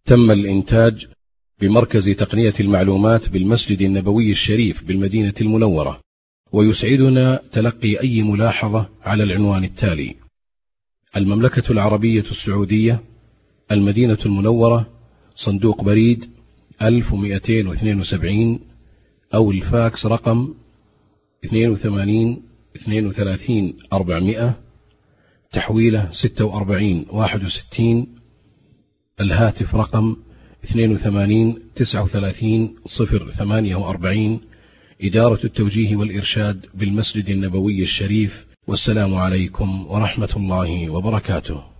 تم الإنتاج بمركز تقنية المعلومات بالمسجد النبوي الشريف بالمدينة المنورة، ويسعدنا تلقي أي ملاحظة على العنوان التالي: المملكة العربية السعودية، المدينة المنورة، صندوق بريد 1272، أو الفاكس رقم 82 32 400، تحويله 46 61، الهاتف رقم 82 39 048، إدارة التوجيه والإرشاد بالمسجد النبوي الشريف. والسلام عليكم ورحمة الله وبركاته.